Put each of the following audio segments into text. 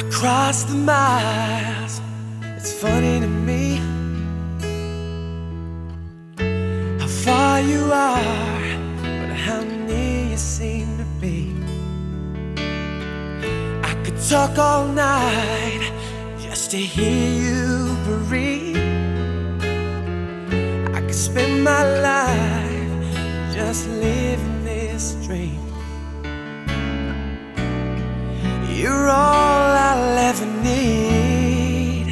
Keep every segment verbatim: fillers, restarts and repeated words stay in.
Across the miles, it's funny to me how far you are, but how near you seem to be. I could talk all night just to hear you breathe. I could spend my life just living this dream. You're all I'll ever need.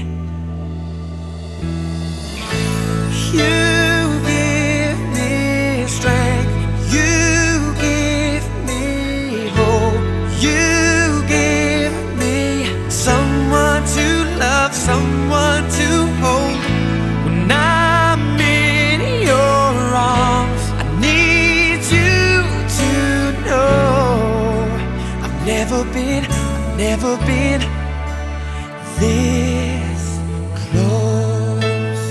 You give me strength. You give me hope. You give me someone to love, someone to hold. When I'm in your arms, I need you to know I've never been Never been this close.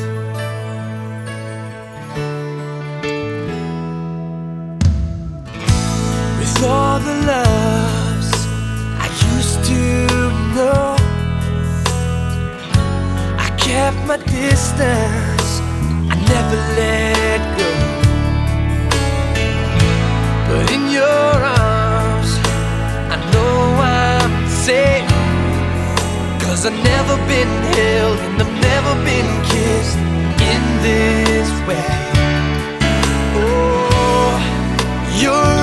With all the loves I used to know, I kept my distance, I never let go. But in your arms, I know I'm safe, 'cause I've never been held and I've never been kissed in this way. Oh, you're